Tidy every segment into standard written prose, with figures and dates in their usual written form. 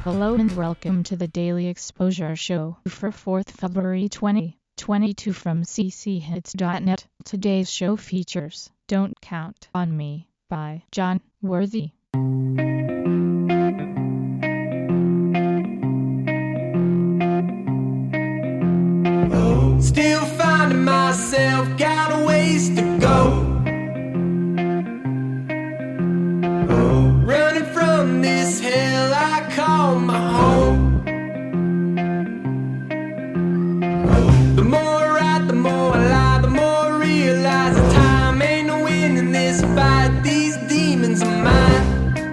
Hello and welcome to the Daily Exposure Show for 4th February 2022 from cchits.net. Today's show features Don't Count on Me by John Worthy. Still finding myself, got a ways to go. Running from this hell I call my home. The more I write, the more I lie, the more I realize that time ain't no winning this fight. These demons are mine.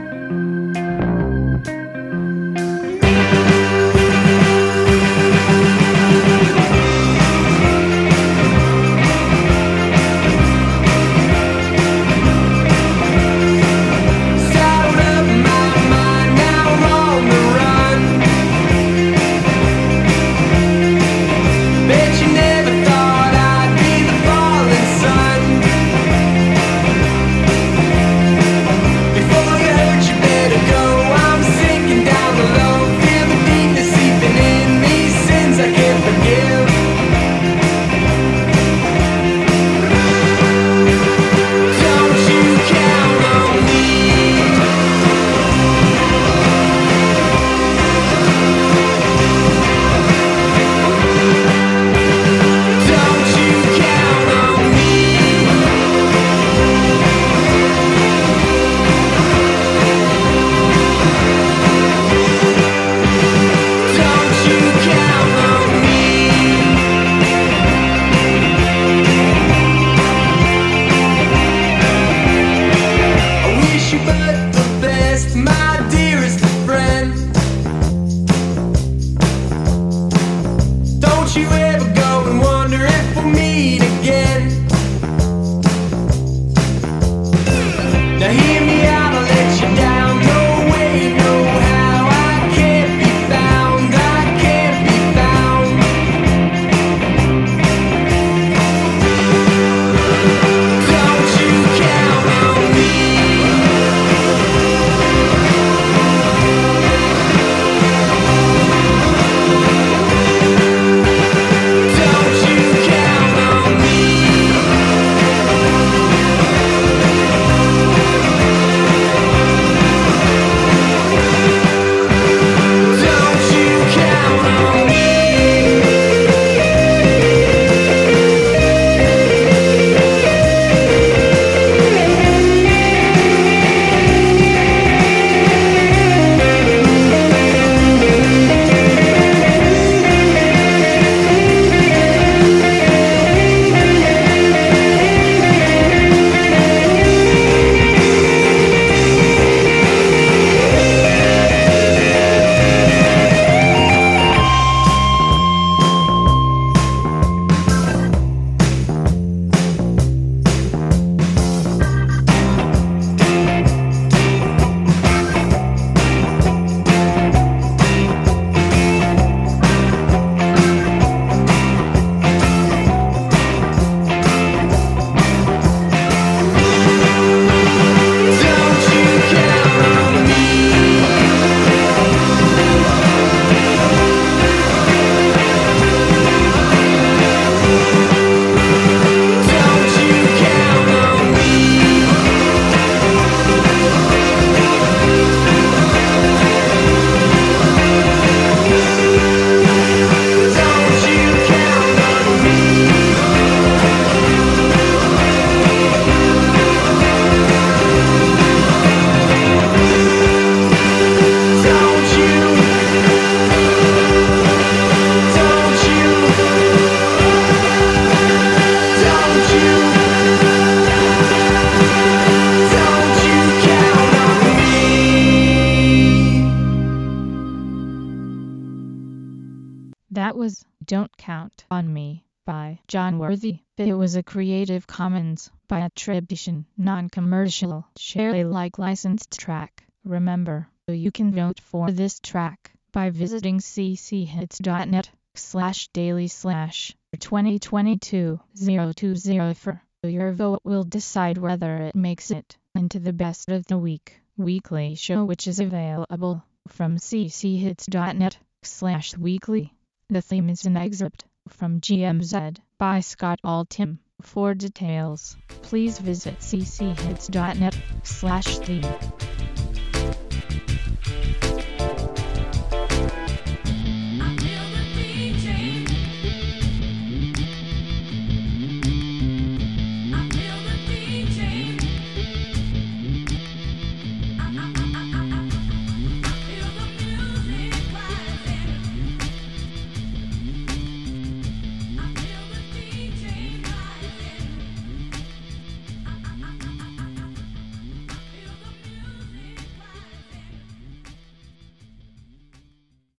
You ever go and wonder if we'll meet again? Now hear me out, I'll let you down. No way, no how. I can't be found, I can't be found. Don't you count on me. That was Don't Count on Me by John Worthy. It was a Creative Commons by attribution, non-commercial, share Alike licensed track. Remember, you can vote for this track by visiting cchits.net/daily/2022-020. Your vote will decide whether it makes it into the Best of the Week weekly show, which is available from cchits.net/weekly. The theme is an excerpt from GMZ by Scott Altham. For details, please visit cchits.net/theme.